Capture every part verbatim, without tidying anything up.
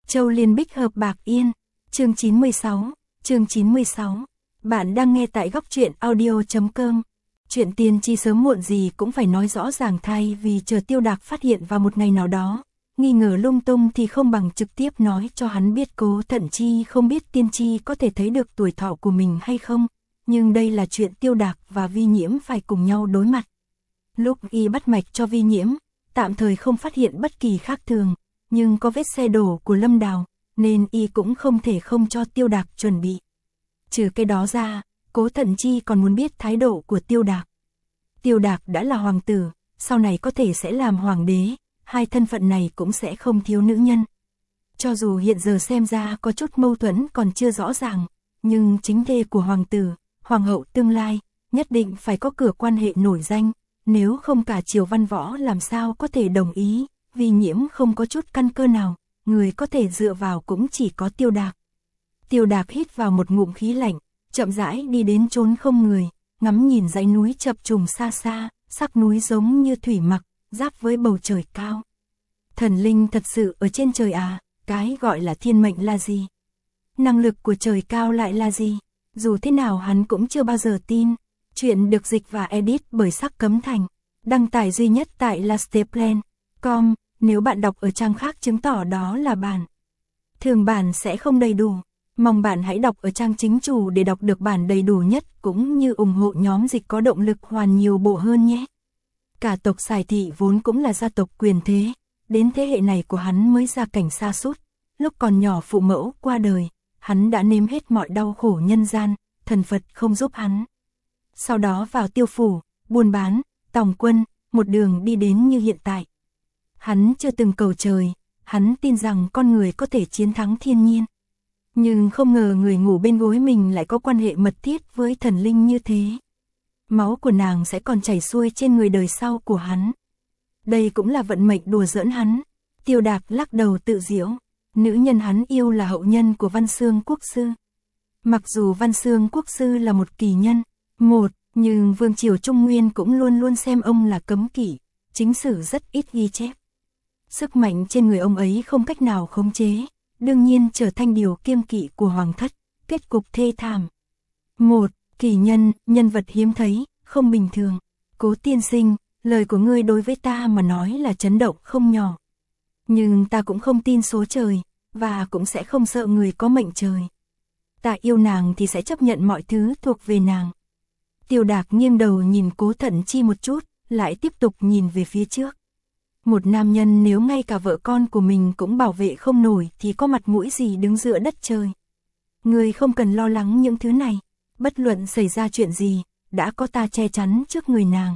Châu Liên Bích hợp Bạc Yên, chương chín mươi sáu, chương chín mươi sáu. Bạn đang nghe tại góc truyện audio chấm com. Chuyện tiên tri sớm muộn gì cũng phải nói rõ ràng, thay vì chờ Tiêu Đạc phát hiện vào một ngày nào đó, nghi ngờ lung tung thì không bằng trực tiếp nói cho hắn biết. Cố Thận Chi không biết tiên tri có thể thấy được tuổi thọ của mình hay không, nhưng đây là chuyện Tiêu Đạc và Vi Nhiễm phải cùng nhau đối mặt. Lúc y bắt mạch cho Vi Nhiễm, tạm thời không phát hiện bất kỳ khác thường, nhưng có vết xe đổ của Lâm Đào, nên y cũng không thể không cho Tiêu Đạc chuẩn bị. Trừ cái đó ra, Cố Thận Chi còn muốn biết thái độ của Tiêu Đạc. Tiêu Đạc đã là hoàng tử, sau này có thể sẽ làm hoàng đế, hai thân phận này cũng sẽ không thiếu nữ nhân. Cho dù hiện giờ xem ra có chút mâu thuẫn còn chưa rõ ràng, nhưng chính thê của hoàng tử, hoàng hậu tương lai, nhất định phải có cửa quan hệ nổi danh, nếu không cả triều văn võ làm sao có thể đồng ý. Vi Nhiễm không có chút căn cơ nào, người có thể dựa vào cũng chỉ có Tiêu Đạc. Tiêu Đạc hít vào một ngụm khí lạnh, chậm rãi đi đến chốn không người, ngắm nhìn dãy núi chập trùng xa xa, sắc núi giống như thủy mặc, giáp với bầu trời cao. Thần linh thật sự ở trên trời à, cái gọi là thiên mệnh là gì? Năng lực của trời cao lại là gì? Dù thế nào hắn cũng chưa bao giờ tin. Chuyện được dịch và edit bởi Sắc Cấm Thành, đăng tải duy nhất tại lasteplan chấm com, nếu bạn đọc ở trang khác chứng tỏ đó là bản thường bản sẽ không đầy đủ. Mong bạn hãy đọc ở trang chính chủ để đọc được bản đầy đủ nhất, cũng như ủng hộ nhóm dịch có động lực hoàn nhiều bộ hơn nhé. Cả tộc Sài Thị vốn cũng là gia tộc quyền thế, đến thế hệ này của hắn mới gia cảnh sa sút. Lúc còn nhỏ phụ mẫu qua đời, hắn đã nếm hết mọi đau khổ nhân gian, thần Phật không giúp hắn. Sau đó vào tiêu phủ, buôn bán, tòng quân, một đường đi đến như hiện tại. Hắn chưa từng cầu trời, hắn tin rằng con người có thể chiến thắng thiên nhiên. Nhưng không ngờ người ngủ bên gối mình lại có quan hệ mật thiết với thần linh như thế. Máu của nàng sẽ còn chảy xuôi trên người đời sau của hắn. Đây cũng là vận mệnh đùa giỡn hắn. Tiêu Đạc lắc đầu tự giễu. Nữ nhân hắn yêu là hậu nhân của Văn Xương Quốc Sư. Mặc dù Văn Xương Quốc Sư là một kỳ nhân, một, nhưng Vương triều Trung Nguyên cũng luôn luôn xem ông là cấm kỵ, chính sử rất ít ghi chép. Sức mạnh trên người ông ấy không cách nào khống chế, đương nhiên trở thành điều kiêng kỵ của hoàng thất, kết cục thê thảm. Một, kỳ nhân, nhân vật hiếm thấy, không bình thường. Cố tiên sinh, lời của ngươi đối với ta mà nói là chấn động không nhỏ. Nhưng ta cũng không tin số trời, và cũng sẽ không sợ người có mệnh trời. Ta yêu nàng thì sẽ chấp nhận mọi thứ thuộc về nàng. Tiêu Đạc nghiêng đầu nhìn Cố Thận Chi một chút, lại tiếp tục nhìn về phía trước. Một nam nhân nếu ngay cả vợ con của mình cũng bảo vệ không nổi thì có mặt mũi gì đứng giữa đất trời. Ngươi không cần lo lắng những thứ này, bất luận xảy ra chuyện gì, đã có ta che chắn trước người nàng.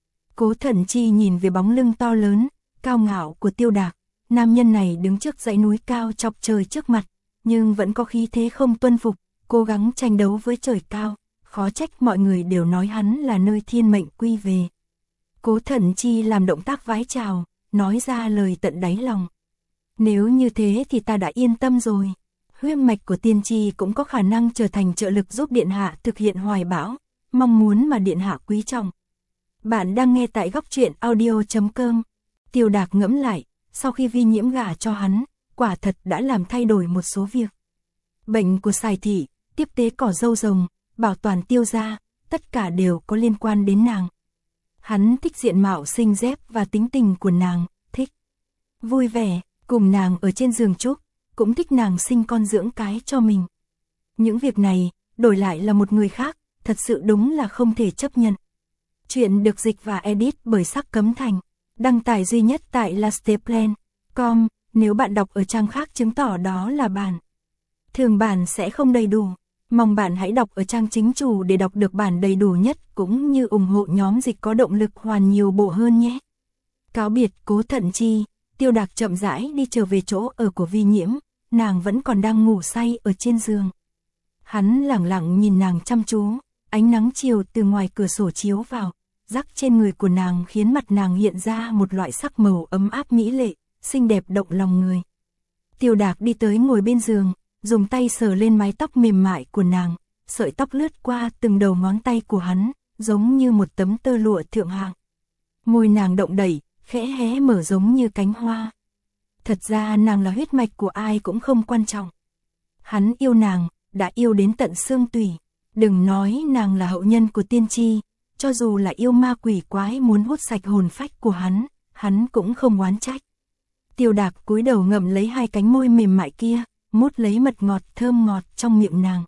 Cố Thận Chi nhìn về bóng lưng to lớn, cao ngạo của Tiêu Đạc. Nam nhân này đứng trước dãy núi cao chọc trời trước mặt, nhưng vẫn có khí thế không tuân phục, cố gắng tranh đấu với trời cao. Khó trách mọi người đều nói hắn là nơi thiên mệnh quy về. Cố Thận Chi làm động tác vái chào, nói ra lời tận đáy lòng. Nếu như thế thì ta đã yên tâm rồi. Huyết mạch của tiên tri cũng có khả năng trở thành trợ lực giúp Điện Hạ thực hiện hoài bão, mong muốn mà Điện Hạ quý trọng. Bạn đang nghe tại góc truyện audio chấm com. Tiêu Đạc ngẫm lại, sau khi Vi Nhiễm gả cho hắn, quả thật đã làm thay đổi một số việc. Bệnh của Sài Thị, tiếp tế cỏ dâu rồng, bảo toàn Tiêu gia, tất cả đều có liên quan đến nàng. Hắn thích diện mạo xinh dép và tính tình của nàng, thích vui vẻ, cùng nàng ở trên giường chúc, cũng thích nàng sinh con dưỡng cái cho mình. Những việc này, đổi lại là một người khác, thật sự đúng là không thể chấp nhận. Chuyện được dịch và edit bởi Sắc Cấm Thành, đăng tải duy nhất tại lasteplan chấm com, nếu bạn đọc ở trang khác chứng tỏ đó là bản thường bản sẽ không đầy đủ. Mong bạn hãy đọc ở trang chính chủ để đọc được bản đầy đủ nhất, cũng như ủng hộ nhóm dịch có động lực hoàn nhiều bộ hơn nhé. Cáo biệt Cố Thận Chi, Tiêu Đạc chậm rãi đi trở về chỗ ở của Vi Nhiễm, nàng vẫn còn đang ngủ say ở trên giường. Hắn lẳng lặng nhìn nàng chăm chú, ánh nắng chiều từ ngoài cửa sổ chiếu vào, rắc trên người của nàng khiến mặt nàng hiện ra một loại sắc màu ấm áp mỹ lệ, xinh đẹp động lòng người. Tiêu Đạc đi tới ngồi bên giường, dùng tay sờ lên mái tóc mềm mại của nàng, sợi tóc lướt qua từng đầu ngón tay của hắn, giống như một tấm tơ lụa thượng hạng. Môi nàng động đẩy, khẽ hé mở giống như cánh hoa. Thật ra nàng là huyết mạch của ai cũng không quan trọng. Hắn yêu nàng, đã yêu đến tận xương tủy. Đừng nói nàng là hậu nhân của tiên tri, cho dù là yêu ma quỷ quái muốn hút sạch hồn phách của hắn, hắn cũng không oán trách. Tiêu Đạc cúi đầu ngậm lấy hai cánh môi mềm mại kia, mút lấy mật ngọt thơm ngọt trong miệng nàng.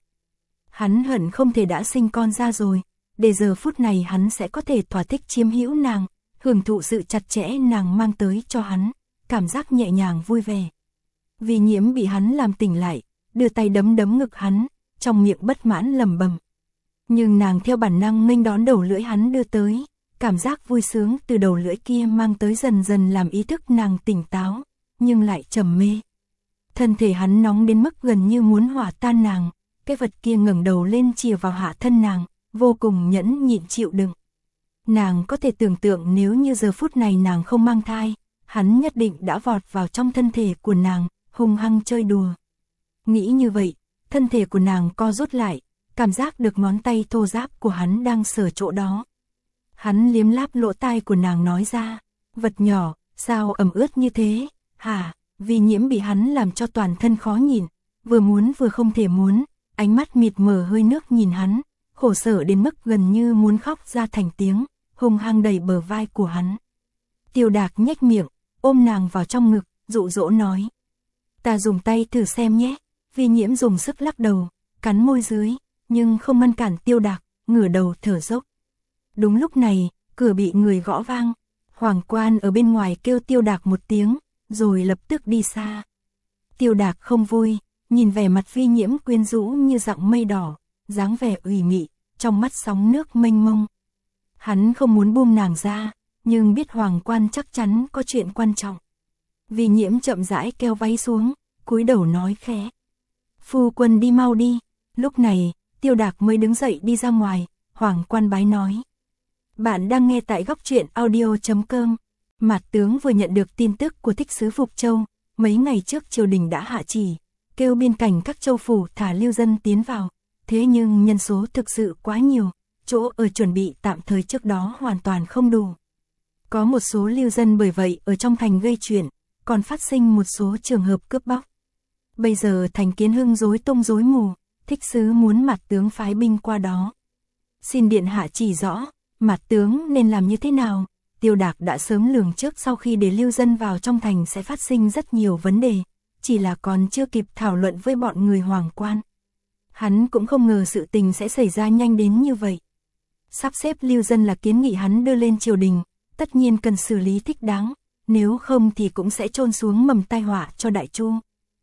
Hắn hận không thể đã sinh con ra rồi, để giờ phút này hắn sẽ có thể thỏa thích chiếm hữu nàng, hưởng thụ sự chặt chẽ nàng mang tới cho hắn, cảm giác nhẹ nhàng vui vẻ. Vi Nhiễm bị hắn làm tỉnh lại, đưa tay đấm đấm ngực hắn, trong miệng bất mãn lẩm bẩm. Nhưng nàng theo bản năng nghênh đón đầu lưỡi hắn đưa tới, cảm giác vui sướng từ đầu lưỡi kia mang tới dần dần làm ý thức nàng tỉnh táo, nhưng lại trầm mê. Thân thể hắn nóng đến mức gần như muốn hỏa tan nàng, cái vật kia ngẩng đầu lên chìa vào hạ thân nàng, vô cùng nhẫn nhịn chịu đựng. Nàng có thể tưởng tượng nếu như giờ phút này nàng không mang thai, hắn nhất định đã vọt vào trong thân thể của nàng, hung hăng chơi đùa. Nghĩ như vậy, thân thể của nàng co rút lại, cảm giác được ngón tay thô ráp của hắn đang sờ chỗ đó. Hắn liếm láp lỗ tai của nàng nói ra, vật nhỏ, sao ẩm ướt như thế, hả? Vi Nhiễm bị hắn làm cho toàn thân khó nhìn, vừa muốn vừa không thể muốn, ánh mắt mịt mờ hơi nước nhìn hắn, khổ sở đến mức gần như muốn khóc ra thành tiếng, hung hăng đẩy bờ vai của hắn. Tiêu Đạc nhếch miệng, ôm nàng vào trong ngực, dụ dỗ nói. Ta dùng tay thử xem nhé. Vi Nhiễm dùng sức lắc đầu, cắn môi dưới, nhưng không ngăn cản Tiêu Đạc, ngửa đầu thở dốc. Đúng lúc này, cửa bị người gõ vang, Hoàng Quan ở bên ngoài kêu Tiêu Đạc một tiếng, rồi lập tức đi xa. Tiêu Đạc không vui, nhìn vẻ mặt Vi Nhiễm quyến rũ như dặng mây đỏ, dáng vẻ ủy mị, trong mắt sóng nước mênh mông. Hắn không muốn buông nàng ra, nhưng biết Hoàng Quan chắc chắn có chuyện quan trọng. Vi Nhiễm chậm rãi kéo váy xuống, cúi đầu nói khẽ. Phu quân đi mau đi. Lúc này, Tiêu Đạc mới đứng dậy đi ra ngoài, Hoàng Quan bái nói. Bạn đang nghe tại góc truyện audio chấm com. Mạt tướng vừa nhận được tin tức của thích sứ Phục Châu, mấy ngày trước triều đình đã hạ chỉ, kêu biên cảnh các châu phủ thả lưu dân tiến vào, thế nhưng nhân số thực sự quá nhiều, chỗ ở chuẩn bị tạm thời trước đó hoàn toàn không đủ. Có một số lưu dân bởi vậy ở trong thành gây chuyện, còn phát sinh một số trường hợp cướp bóc. Bây giờ thành Kiến Hưng rối tung rối mù, thích sứ muốn Mạt tướng phái binh qua đó. Xin điện hạ chỉ rõ, Mạt tướng nên làm như thế nào? Tiêu Đạc đã sớm lường trước sau khi để lưu dân vào trong thành sẽ phát sinh rất nhiều vấn đề, chỉ là còn chưa kịp thảo luận với bọn người Hoàng Quan. Hắn cũng không ngờ sự tình sẽ xảy ra nhanh đến như vậy. Sắp xếp lưu dân là kiến nghị hắn đưa lên triều đình, tất nhiên cần xử lý thích đáng, nếu không thì cũng sẽ chôn xuống mầm tai họa cho Đại Chu.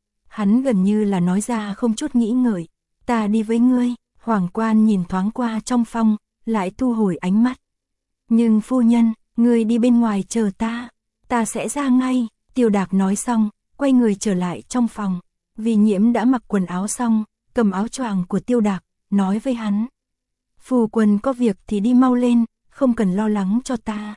Hắn gần như là nói ra không chút nghĩ ngợi, ta đi với ngươi. Hoàng Quan nhìn thoáng qua trong phòng, lại thu hồi ánh mắt. Nhưng phu nhân, ngươi đi bên ngoài chờ ta, ta sẽ ra ngay. Tiêu Đạc nói xong, quay người trở lại trong phòng. Vi Nhiễm đã mặc quần áo xong, cầm áo choàng của Tiêu Đạc, nói với hắn. Phu quân có việc thì đi mau lên, không cần lo lắng cho ta.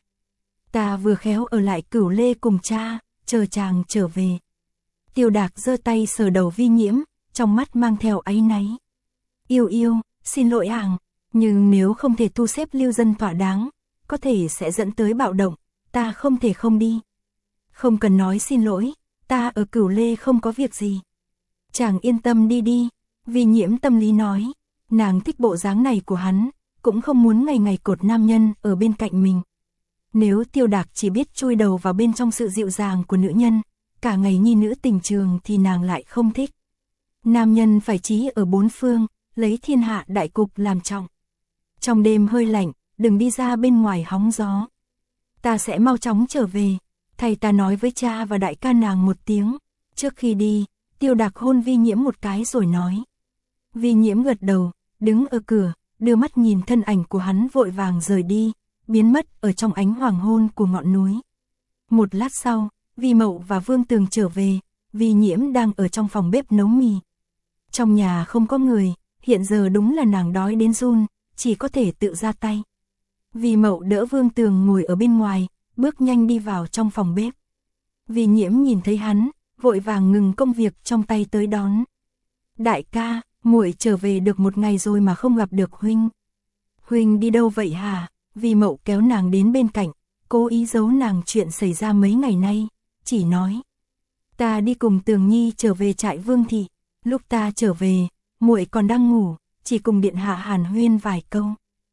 Ta vừa khéo ở lại Cửu Lê cùng cha, chờ chàng trở về. Tiêu Đạc giơ tay sờ đầu Vi Nhiễm, trong mắt mang theo áy náy. Yêu yêu, xin lỗi hàng, nhưng nếu không thể thu xếp lưu dân thỏa đáng, có thể sẽ dẫn tới bạo động, ta không thể không đi. Không cần nói xin lỗi, ta ở Cửu Lê không có việc gì. Chàng yên tâm đi đi. Vi Nhiễm tâm lý nói, nàng thích bộ dáng này của hắn, cũng không muốn ngày ngày cột nam nhân ở bên cạnh mình. Nếu Tiêu Đạc chỉ biết chui đầu vào bên trong sự dịu dàng của nữ nhân, cả ngày nhi nữ tình trường thì nàng lại không thích. Nam nhân phải chí ở bốn phương, lấy thiên hạ đại cục làm trọng. Trong đêm hơi lạnh, đừng đi ra bên ngoài hóng gió. Ta sẽ mau chóng trở về, thầy ta nói với cha và đại ca nàng một tiếng. Trước khi đi, Tiêu Đạc hôn Vi Nhiễm một cái rồi nói. Vi Nhiễm gật đầu, đứng ở cửa, đưa mắt nhìn thân ảnh của hắn vội vàng rời đi, biến mất ở trong ánh hoàng hôn của ngọn núi. Một lát sau, Vi Mậu và Vương Tường trở về, Vi Nhiễm đang ở trong phòng bếp nấu mì. Trong nhà không có người, hiện giờ đúng là nàng đói đến run, chỉ có thể tự ra tay. Vi Mậu đỡ Vương Tường ngồi ở bên ngoài, bước nhanh đi vào trong phòng bếp. Vi Nhiễm nhìn thấy hắn, vội vàng ngừng công việc trong tay tới đón. Đại ca, muội trở về được một ngày rồi mà không gặp được huynh. Huynh đi đâu vậy hả? Vi Mậu kéo nàng đến bên cạnh, cố ý giấu nàng chuyện xảy ra mấy ngày nay, chỉ nói. Ta đi cùng Tường Nhi trở về trại Vương thị, lúc ta trở về, muội còn đang ngủ, chỉ cùng điện hạ hàn huyên vài câu.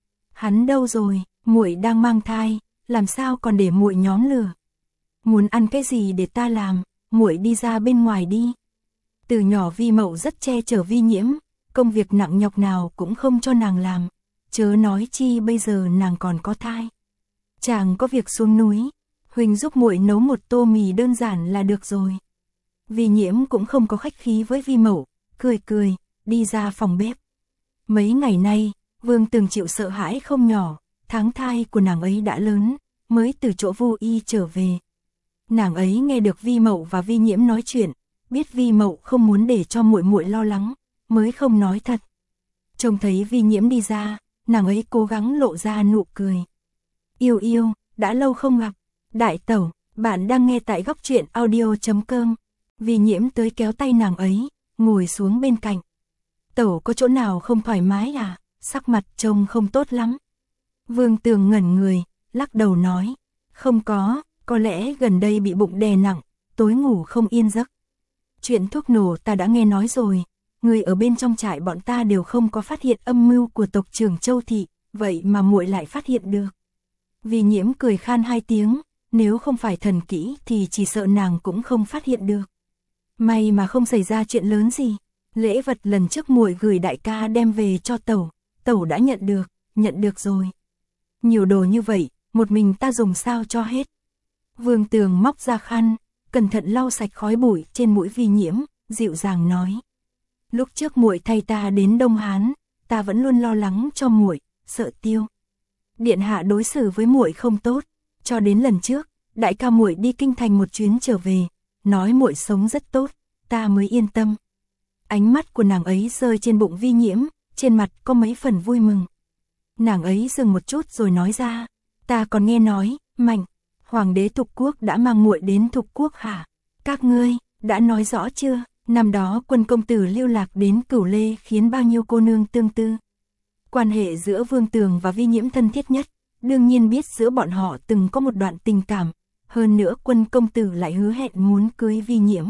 Hắn đâu rồi? Muội đang mang thai, làm sao còn để muội nhóm lửa? Muốn ăn cái gì để ta làm, muội đi ra bên ngoài đi. Từ nhỏ Vi Mậu rất che chở Vi Nhiễm, công việc nặng nhọc nào cũng không cho nàng làm, chớ nói chi bây giờ nàng còn có thai. Chàng có việc xuống núi, huynh giúp muội nấu một tô mì đơn giản là được rồi. Vi Nhiễm cũng không có khách khí với Vi Mậu, cười cười, đi ra phòng bếp. Mấy ngày nay, Vương Tường chịu sợ hãi không nhỏ, tháng thai của nàng ấy đã lớn, mới từ chỗ vô y trở về. Nàng ấy nghe được Vi Mậu và Vi Nhiễm nói chuyện, biết Vi Mậu không muốn để cho muội muội lo lắng, mới không nói thật. Trông thấy Vi Nhiễm đi ra, nàng ấy cố gắng lộ ra nụ cười. Yêu yêu, đã lâu không gặp. Đại tẩu, bạn đang nghe tại góc truyện audio chấm com. Vi Nhiễm tới kéo tay nàng ấy, ngồi xuống bên cạnh. Tẩu có chỗ nào không thoải mái à? Sắc mặt trông không tốt lắm. Vương Tường ngẩn người, lắc đầu nói. Không có, có lẽ gần đây bị bụng đè nặng, tối ngủ không yên giấc. Chuyện thuốc nổ ta đã nghe nói rồi, người ở bên trong trại bọn ta đều không có phát hiện âm mưu của tộc trưởng Châu Thị, vậy mà muội lại phát hiện được. Vi Nhiễm cười khan hai tiếng, nếu không phải thần kỹ thì chỉ sợ nàng cũng không phát hiện được. May mà không xảy ra chuyện lớn gì, lễ vật lần trước muội gửi đại ca đem về cho tẩu, tẩu đã nhận được, nhận được rồi. Nhiều đồ như vậy, một mình ta dùng sao cho hết. Vương Tường móc ra khăn, cẩn thận lau sạch khói bụi trên mũi Vi Nhiễm, dịu dàng nói. Lúc trước muội thay ta đến Đông Hán, ta vẫn luôn lo lắng cho muội, sợ Tiêu điện hạ đối xử với muội không tốt, cho đến lần trước, đại ca muội đi kinh thành một chuyến trở về, nói muội sống rất tốt, ta mới yên tâm. Ánh mắt của nàng ấy rơi trên bụng Vi Nhiễm, trên mặt có mấy phần vui mừng. Nàng ấy dừng một chút rồi nói ra, ta còn nghe nói, Mạnh, hoàng đế Thục Quốc đã mang muội đến Thục Quốc hả? Các ngươi đã nói rõ chưa? Năm đó Quân công tử lưu lạc đến Cửu Lê khiến bao nhiêu cô nương tương tư. Quan hệ giữa Vương Tường và Vi Nhiễm thân thiết nhất, đương nhiên biết giữa bọn họ từng có một đoạn tình cảm, hơn nữa Quân công tử lại hứa hẹn muốn cưới Vi Nhiễm.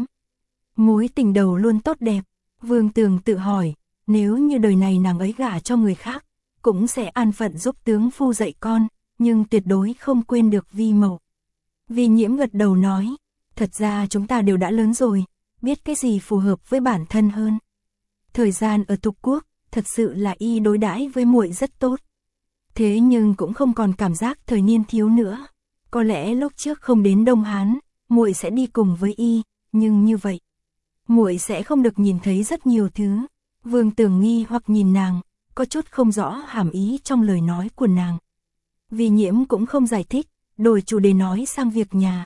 Mối tình đầu luôn tốt đẹp, Vương Tường tự hỏi, nếu như đời này nàng ấy gả cho người khác, cũng sẽ an phận giúp tướng phu dạy con, nhưng tuyệt đối không quên được Vi Mậu. Vi Nhiễm gật đầu nói, thật ra chúng ta đều đã lớn rồi, biết cái gì phù hợp với bản thân hơn. Thời gian ở Thục Quốc, thật sự là y đối đãi với muội rất tốt. Thế nhưng cũng không còn cảm giác thời niên thiếu nữa. Có lẽ lúc trước không đến Đông Hán, muội sẽ đi cùng với y, nhưng như vậy, muội sẽ không được nhìn thấy rất nhiều thứ. Vương Tường nghi hoặc nhìn nàng, có chút không rõ hàm ý trong lời nói của nàng. Vi Nhiễm cũng không giải thích, đổi chủ đề nói sang việc nhà.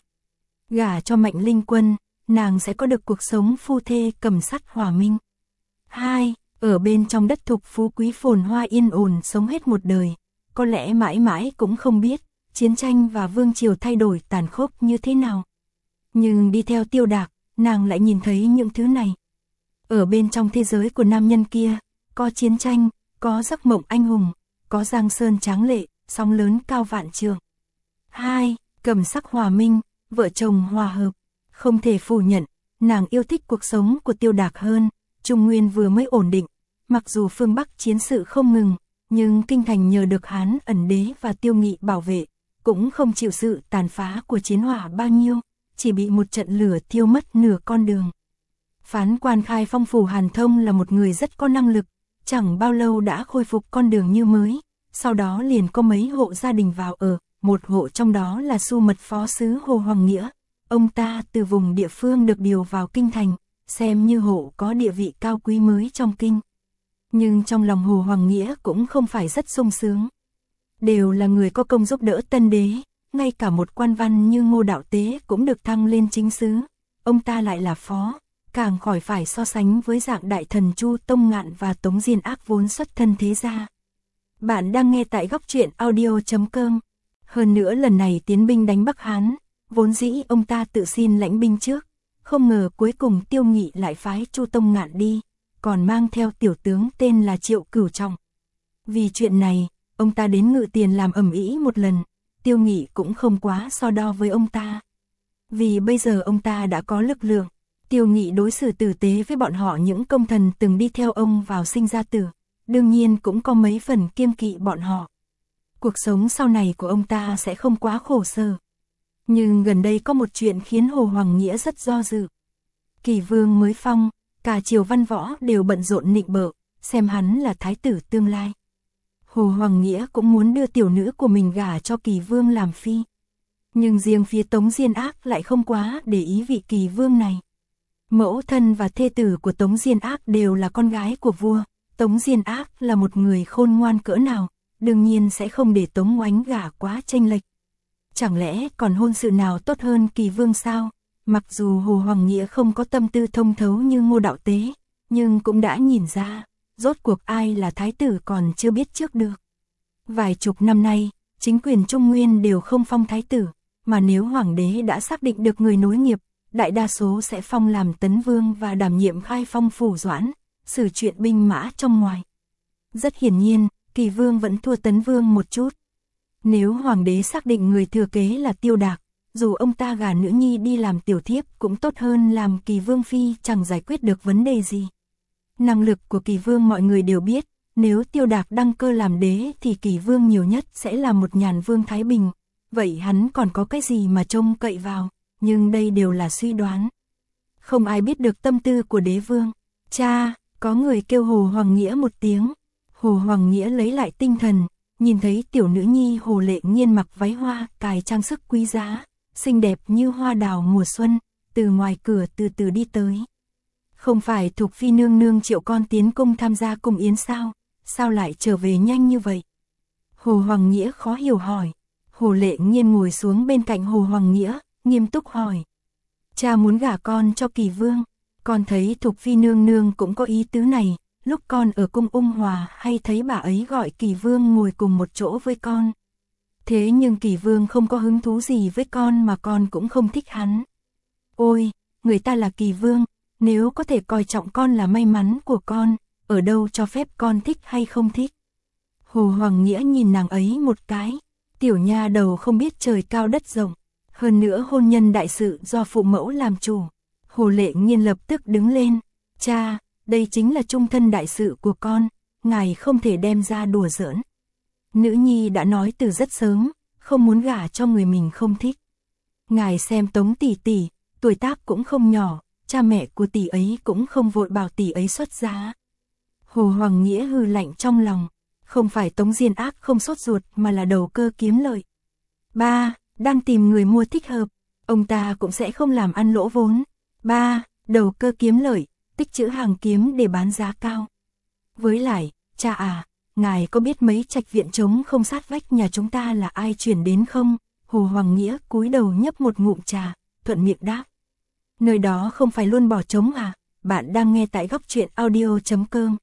Gả cho Mạnh Linh Quân, nàng sẽ có được cuộc sống phu thê cầm sắt hòa minh. Hai, ở bên trong đất thục phú quý phồn hoa yên ổn sống hết một đời, có lẽ mãi mãi cũng không biết, chiến tranh và vương triều thay đổi tàn khốc như thế nào. Nhưng đi theo Tiêu Đạc, nàng lại nhìn thấy những thứ này. Ở bên trong thế giới của nam nhân kia, có chiến tranh, có giấc mộng anh hùng, có giang sơn tráng lệ, sóng lớn cao vạn trượng. Hai, cầm sắc hòa minh, vợ chồng hòa hợp. Không thể phủ nhận, nàng yêu thích cuộc sống của Tiêu Đạc hơn. Trung Nguyên vừa mới ổn định, mặc dù phương Bắc chiến sự không ngừng, nhưng kinh thành nhờ được Hán Ẩn Đế và Tiêu Nghị bảo vệ, cũng không chịu sự tàn phá của chiến hỏa bao nhiêu, chỉ bị một trận lửa thiêu mất nửa con đường. Phán quan Khai Phong phủ Hàn Thông là một người rất có năng lực, chẳng bao lâu đã khôi phục con đường như mới, sau đó liền có mấy hộ gia đình vào ở, một hộ trong đó là Su Mật phó sứ Hồ Hoàng Nghĩa. Ông ta từ vùng địa phương được điều vào kinh thành, xem như hộ có địa vị cao quý mới trong kinh. Nhưng trong lòng Hồ Hoàng Nghĩa cũng không phải rất sung sướng. Đều là người có công giúp đỡ tân đế, ngay cả một quan văn như Ngô Đạo Tế cũng được thăng lên chính sứ. Ông ta lại là phó, càng khỏi phải so sánh với dạng đại thần Chu Tông Ngạn và Tống Diên Ác vốn xuất thân thế gia. Bạn đang nghe tại góc truyện audio chấm com. Hơn nữa lần này tiến binh đánh Bắc Hán, vốn dĩ ông ta tự xin lãnh binh trước, không ngờ cuối cùng Tiêu Nghị lại phái Chu Tông Ngạn đi, còn mang theo tiểu tướng tên là Triệu Cửu Trọng. Vì chuyện này, ông ta đến Ngự Tiền làm ầm ĩ một lần, Tiêu Nghị cũng không quá so đo với ông ta. Vì bây giờ ông ta đã có lực lượng, Tiêu Nghị đối xử tử tế với bọn họ những công thần từng đi theo ông vào sinh ra tử, đương nhiên cũng có mấy phần kiêng kỵ bọn họ. Cuộc sống sau này của ông ta sẽ không quá khổ sở. Nhưng gần đây có một chuyện khiến Hồ Hoàng Nghĩa rất do dự. Kỳ vương mới phong, cả triều văn võ đều bận rộn nịnh bợ, xem hắn là thái tử tương lai. Hồ Hoàng Nghĩa cũng muốn đưa tiểu nữ của mình gả cho Kỳ vương làm phi. Nhưng riêng phía Tống Diên Ác lại không quá để ý vị Kỳ vương này. Mẫu thân và thê tử của Tống Diên Ác đều là con gái của vua. Tống Diên Ác là một người khôn ngoan cỡ nào, đương nhiên sẽ không để Tống Oánh gả quá chênh lệch. Chẳng lẽ còn hôn sự nào tốt hơn Kỳ vương sao? Mặc dù Hồ Hoàng Nghĩa không có tâm tư thông thấu như Ngô Đạo Tế, nhưng cũng đã nhìn ra, rốt cuộc ai là thái tử còn chưa biết trước được. Vài chục năm nay, chính quyền Trung Nguyên đều không phong thái tử, mà nếu hoàng đế đã xác định được người nối nghiệp, đại đa số sẽ phong làm tấn vương và đảm nhiệm khai phong phủ doãn, xử chuyện binh mã trong ngoài. Rất hiển nhiên, Kỳ vương vẫn thua tấn vương một chút. Nếu hoàng đế xác định người thừa kế là Tiêu Đạc, dù ông ta gả nữ nhi đi làm tiểu thiếp cũng tốt hơn làm Kỳ vương phi, chẳng giải quyết được vấn đề gì. Năng lực của Kỳ vương mọi người đều biết, nếu Tiêu Đạc đăng cơ làm đế thì Kỳ vương nhiều nhất sẽ là một nhàn vương thái bình, vậy hắn còn có cái gì mà trông cậy vào, nhưng đây đều là suy đoán. Không ai biết được tâm tư của đế vương. Cha, có người kêu Hồ Hoàng Nghĩa một tiếng. Hồ Hoàng Nghĩa lấy lại tinh thần, nhìn thấy tiểu nữ nhi Hồ Lệ Nghiên mặc váy hoa, cài trang sức quý giá, xinh đẹp như hoa đào mùa xuân, từ ngoài cửa từ từ đi tới. Không phải Thục Phi nương nương triệu con tiến cung tham gia cung yến sao, sao lại trở về nhanh như vậy? Hồ Hoàng Nghĩa khó hiểu hỏi. Hồ Lệ Nghiên ngồi xuống bên cạnh Hồ Hoàng Nghĩa, nghiêm túc hỏi. Cha muốn gả con cho Kỳ vương, con thấy Thục Phi nương nương cũng có ý tứ này, lúc con ở cung Ung Hòa hay thấy bà ấy gọi Kỳ vương ngồi cùng một chỗ với con. Thế nhưng Kỳ vương không có hứng thú gì với con mà con cũng không thích hắn. Ôi, người ta là Kỳ vương, nếu có thể coi trọng con là may mắn của con, ở đâu cho phép con thích hay không thích. Hồ Hoàng Nghĩa nhìn nàng ấy một cái, tiểu nha đầu không biết trời cao đất rộng, hơn nữa hôn nhân đại sự do phụ mẫu làm chủ. Hồ Lệ Nghiên lập tức đứng lên, cha, đây chính là trung thân đại sự của con, ngài không thể đem ra đùa giỡn. Nữ nhi đã nói từ rất sớm, không muốn gả cho người mình không thích. Ngài xem Tống tỷ tỷ, tuổi tác cũng không nhỏ, cha mẹ của tỷ ấy cũng không vội bảo tỷ ấy xuất giá. Hồ Hoàng Nghĩa hừ lạnh trong lòng, không phải Tống Diên Ác không sốt ruột mà là đầu cơ kiếm lợi. Ba, đang tìm người mua thích hợp, ông ta cũng sẽ không làm ăn lỗ vốn. Ba, đầu cơ kiếm lợi, tích trữ hàng kiếm để bán giá cao. Với lại, cha à, ngài có biết mấy trạch viện trống không sát vách nhà chúng ta là ai chuyển đến không? Hồ Hoàng Nghĩa cúi đầu nhấp một ngụm trà, thuận miệng đáp. Nơi đó không phải luôn bỏ trống à? Bạn đang nghe tại góc truyện audio chấm com.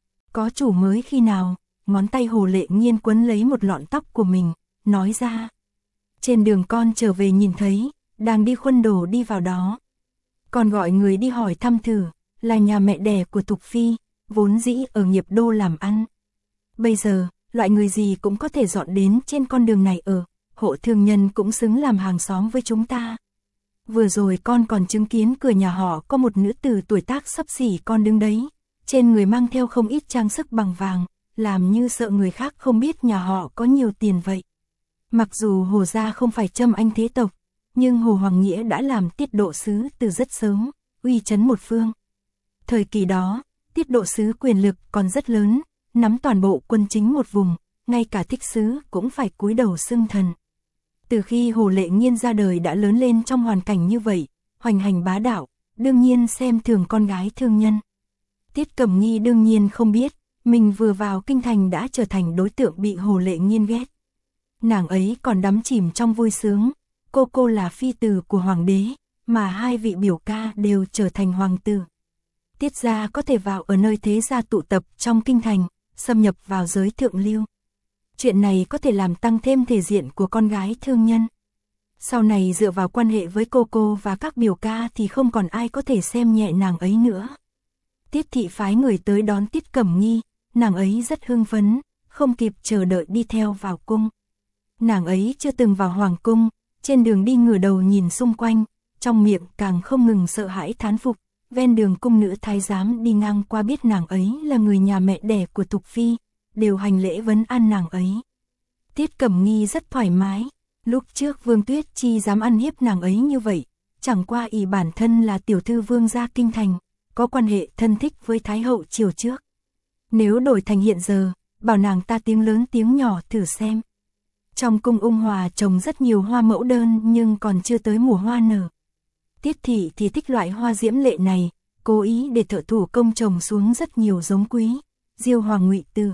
Có chủ mới khi nào? Ngón tay Hồ Lệ Nghiên quấn lấy một lọn tóc của mình, nói ra. Trên đường con trở về nhìn thấy, đang đi khuân đồ đi vào đó. Con gọi người đi hỏi thăm thử, là nhà mẹ đẻ của Thục Phi, vốn dĩ ở Nghiệp Đô làm ăn. Bây giờ, loại người gì cũng có thể dọn đến trên con đường này ở, hộ thương nhân cũng xứng làm hàng xóm với chúng ta. Vừa rồi con còn chứng kiến cửa nhà họ có một nữ tử tuổi tác xấp xỉ con đứng đấy, trên người mang theo không ít trang sức bằng vàng, làm như sợ người khác không biết nhà họ có nhiều tiền vậy. Mặc dù Hồ gia không phải Trâm Anh thế tộc, nhưng Hồ Hoàng Nghĩa đã làm tiết độ sứ từ rất sớm, uy chấn một phương. Thời kỳ đó, tiết độ sứ quyền lực còn rất lớn, nắm toàn bộ quân chính một vùng, ngay cả thích sứ cũng phải cúi đầu xưng thần. Từ khi Hồ Lệ Nghiên ra đời đã lớn lên trong hoàn cảnh như vậy, hoành hành bá đạo, đương nhiên xem thường con gái thương nhân. Tiết Cẩm Nghi đương nhiên không biết, mình vừa vào kinh thành đã trở thành đối tượng bị Hồ Lệ Nghiên ghét. Nàng ấy còn đắm chìm trong vui sướng, cô cô là phi tử của hoàng đế, mà hai vị biểu ca đều trở thành hoàng tử. Tiết gia có thể vào ở nơi thế gia tụ tập trong kinh thành, xâm nhập vào giới thượng lưu. Chuyện này có thể làm tăng thêm thể diện của con gái thương nhân. Sau này dựa vào quan hệ với cô cô và các biểu ca thì không còn ai có thể xem nhẹ nàng ấy nữa. Tiết thị phái người tới đón Tiết Cẩm Nghi, nàng ấy rất hưng phấn, không kịp chờ đợi đi theo vào cung. Nàng ấy chưa từng vào hoàng cung, trên đường đi ngửa đầu nhìn xung quanh, trong miệng càng không ngừng sợ hãi thán phục. Ven đường cung nữ thái giám đi ngang qua biết nàng ấy là người nhà mẹ đẻ của Thục Phi, đều hành lễ vấn an nàng ấy. Tiết Cẩm Nghi rất thoải mái, lúc trước Vương Tuyết Chi dám ăn hiếp nàng ấy như vậy, chẳng qua ỷ bản thân là tiểu thư vương gia kinh thành, có quan hệ thân thích với Thái hậu triều trước. Nếu đổi thành hiện giờ, bảo nàng ta tiếng lớn tiếng nhỏ thử xem. Trong cung Ung Hòa trồng rất nhiều hoa mẫu đơn nhưng còn chưa tới mùa hoa nở. Tiết thị thì thích loại hoa diễm lệ này, cố ý để thợ thủ công trồng xuống rất nhiều giống quý. Diêu Hoàng Ngụy Từ.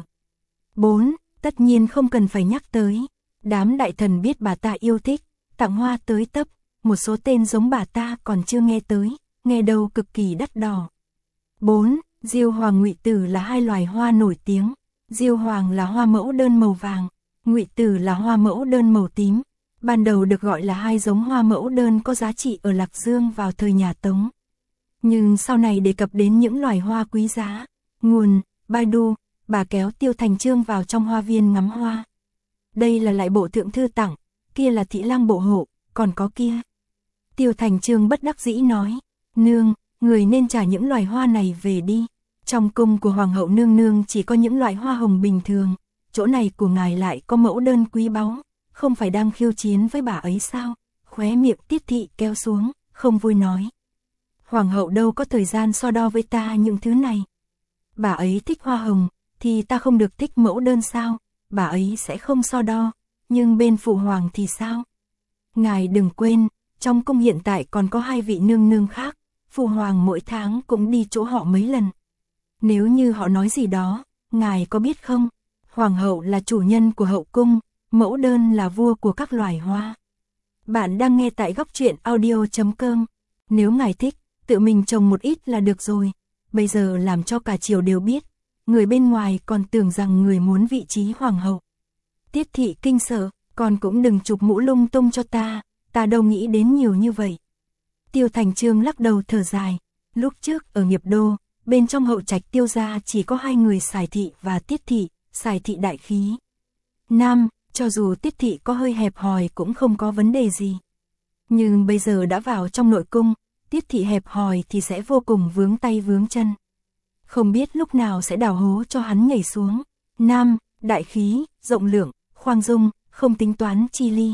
bốn. Tất nhiên không cần phải nhắc tới. Đám đại thần biết bà ta yêu thích, tặng hoa tới tấp, một số tên giống bà ta còn chưa nghe tới, nghe đâu cực kỳ đắt đỏ. bốn. Diêu Hoàng Ngụy Từ là hai loài hoa nổi tiếng. Diêu Hoàng là hoa mẫu đơn màu vàng, Ngụy Từ là hoa mẫu đơn màu tím. Ban đầu được gọi là hai giống hoa mẫu đơn có giá trị ở Lạc Dương vào thời nhà Tống. Nhưng sau này đề cập đến những loài hoa quý giá, nguồn, Baidu, bà kéo Tiêu Thành Chương vào trong hoa viên ngắm hoa. Đây là lại bộ thượng thư tặng, kia là thị lang bộ hộ, còn có kia. Tiêu Thành Chương bất đắc dĩ nói, nương, người nên trả những loài hoa này về đi. Trong cung của Hoàng hậu nương nương chỉ có những loại hoa hồng bình thường, chỗ này của ngài lại có mẫu đơn quý báu, không phải đang khiêu chiến với bà ấy sao? Khóe miệng Tiết thị kéo xuống, không vui nói. Hoàng hậu đâu có thời gian so đo với ta những thứ này. Bà ấy thích hoa hồng, thì ta không được thích mẫu đơn sao? Bà ấy sẽ không so đo, nhưng bên phụ hoàng thì sao? Ngài đừng quên, trong cung hiện tại còn có hai vị nương nương khác, phụ hoàng mỗi tháng cũng đi chỗ họ mấy lần. Nếu như họ nói gì đó, ngài có biết không? Hoàng hậu là chủ nhân của hậu cung, mẫu đơn là vua của các loài hoa. Bạn đang nghe tại góc truyện audio chấm com. Nếu ngài thích, tự mình trồng một ít là được rồi. Bây giờ làm cho cả triều đều biết, người bên ngoài còn tưởng rằng người muốn vị trí hoàng hậu. Tiết thị kinh sợ, con cũng đừng chụp mũ lung tung cho ta, ta đâu nghĩ đến nhiều như vậy. Tiêu Thành Chương lắc đầu thở dài, lúc trước ở Nghiệp Đô, bên trong hậu trạch Tiêu gia chỉ có hai người Sài thị và Tiết thị, Sài thị đại khí. Nam, cho dù Tiết thị có hơi hẹp hòi cũng không có vấn đề gì. Nhưng bây giờ đã vào trong nội cung, Tiết thị hẹp hòi thì sẽ vô cùng vướng tay vướng chân. Không biết lúc nào sẽ đào hố cho hắn nhảy xuống. Nam, đại khí, rộng lượng, khoan dung, không tính toán chi ly.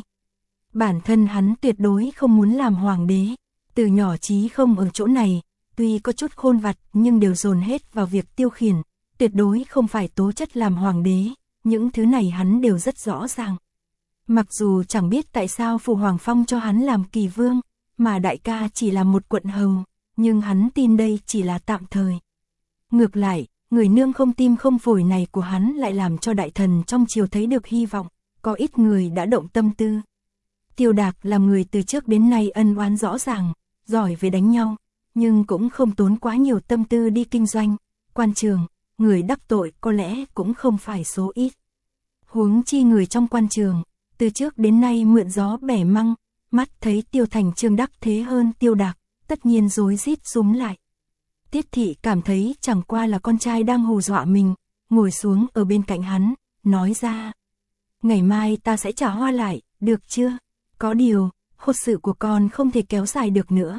Bản thân hắn tuyệt đối không muốn làm hoàng đế. Từ nhỏ chí không ở chỗ này, tuy có chút khôn vặt nhưng đều dồn hết vào việc tiêu khiển, tuyệt đối không phải tố chất làm hoàng đế. Những thứ này hắn đều rất rõ ràng. Mặc dù chẳng biết tại sao phụ hoàng phong cho hắn làm kỳ vương, mà đại ca chỉ là một quận hầu, nhưng hắn tin đây chỉ là tạm thời. Ngược lại, người nương không tim không phổi này của hắn lại làm cho đại thần trong triều thấy được hy vọng, có ít người đã động tâm tư. Tiêu Đạc là người từ trước đến nay ân oán rõ ràng, giỏi về đánh nhau, nhưng cũng không tốn quá nhiều tâm tư đi kinh doanh, quan trường, người đắc tội có lẽ cũng không phải số ít. Huống chi người trong quan trường, từ trước đến nay mượn gió bẻ măng, mắt thấy Tiêu Thành Chương đắc thế hơn Tiêu Đạc, tất nhiên rối rít rúm lại. Tiết thị cảm thấy chẳng qua là con trai đang hù dọa mình, ngồi xuống ở bên cạnh hắn, nói ra. Ngày mai ta sẽ trả hoa lại, được chưa? Có điều, hôn sự của con không thể kéo dài được nữa.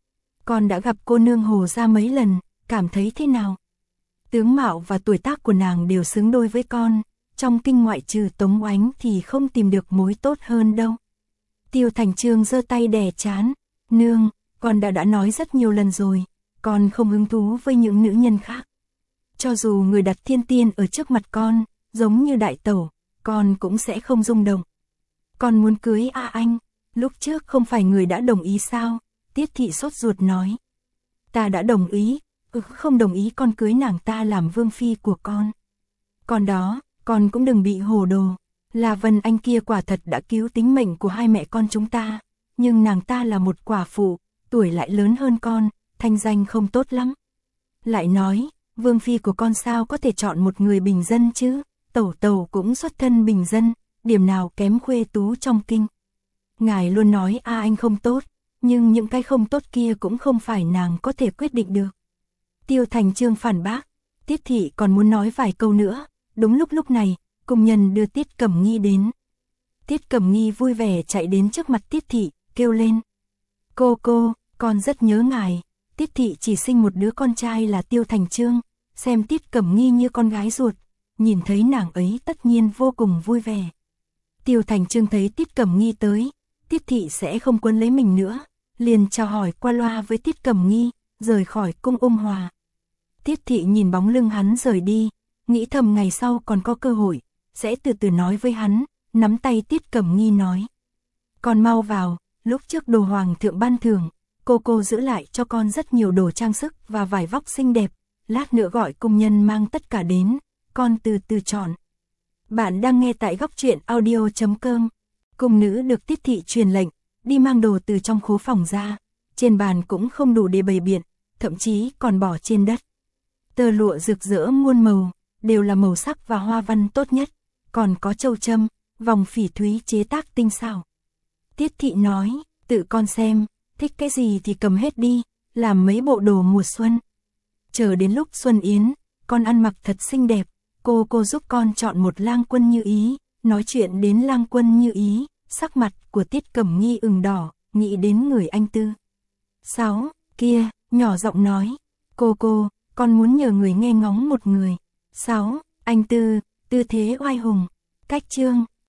Con đã gặp cô nương Hồ gia mấy lần, cảm thấy thế nào? Tướng mạo và tuổi tác của nàng đều xứng đôi với con, trong kinh ngoại trừ Tống Oánh thì không tìm được mối tốt hơn đâu. Tiêu Thành Chương giơ tay đè trán, nương, con đã đã nói rất nhiều lần rồi, con không hứng thú với những nữ nhân khác. Cho dù người đặt thiên tiên ở trước mặt con, giống như đại tẩu, con cũng sẽ không rung động. Con muốn cưới A Anh, lúc trước không phải người đã đồng ý sao? Tiết thị sốt ruột nói. Ta đã đồng ý, ừ, không đồng ý con cưới nàng ta làm vương phi của con. Còn đó, con cũng đừng bị hồ đồ. Là Vân Anh kia quả thật đã cứu tính mệnh của hai mẹ con chúng ta, nhưng nàng ta là một quả phụ, tuổi lại lớn hơn con, thanh danh không tốt lắm. Lại nói, vương phi của con sao có thể chọn một người bình dân chứ? Tẩu tẩu cũng xuất thân bình dân, điểm nào kém khuê tú trong kinh. Ngài luôn nói A Anh không tốt, nhưng những cái không tốt kia cũng không phải nàng có thể quyết định được. Tiêu Thành Chương phản bác, Tiết thị còn muốn nói vài câu nữa, đúng lúc lúc này, cung nhân đưa Tiết Cẩm Nghi đến. Tiết Cẩm Nghi vui vẻ chạy đến trước mặt Tiết thị, kêu lên. Cô cô, con rất nhớ ngài. Tiết thị chỉ sinh một đứa con trai là Tiêu Thành Chương, xem Tiết Cẩm Nghi như con gái ruột, nhìn thấy nàng ấy tất nhiên vô cùng vui vẻ. Tiêu Thành Chương thấy Tiết Cẩm Nghi tới, Tiết thị sẽ không quấn lấy mình nữa, liền chào hỏi qua loa với Tiết Cẩm Nghi, rời khỏi cung Ung Hòa. Tiết thị nhìn bóng lưng hắn rời đi, nghĩ thầm ngày sau còn có cơ hội, sẽ từ từ nói với hắn, nắm tay Tiết Cẩm Nghi nói. Con mau vào, lúc trước đồ hoàng thượng ban thưởng, cô cô giữ lại cho con rất nhiều đồ trang sức và vải vóc xinh đẹp, lát nữa gọi công nhân mang tất cả đến, con từ từ chọn. Bạn đang nghe tại góc truyện audio chấm com. Cung nữ được Tiết thị truyền lệnh, đi mang đồ từ trong khố phòng ra, trên bàn cũng không đủ để bày biện, thậm chí còn bỏ trên đất. Tơ lụa rực rỡ muôn màu, đều là màu sắc và hoa văn tốt nhất, còn có châu châm, vòng phỉ thúy chế tác tinh xảo. Tiết thị nói, tự con xem, thích cái gì thì cầm hết đi, làm mấy bộ đồ mùa xuân. Chờ đến lúc Xuân Yến, con ăn mặc thật xinh đẹp, cô cô giúp con chọn một lang quân như ý. Nói chuyện đến lang quân như ý, sắc mặt của Tiết Cẩm Nghi ửng đỏ, nghĩ đến người anh Tư. Sáu, kia, nhỏ giọng nói, cô cô, con muốn nhờ người nghe ngóng một người. Sáu, anh Tư, tư thế oai hùng, cách trương,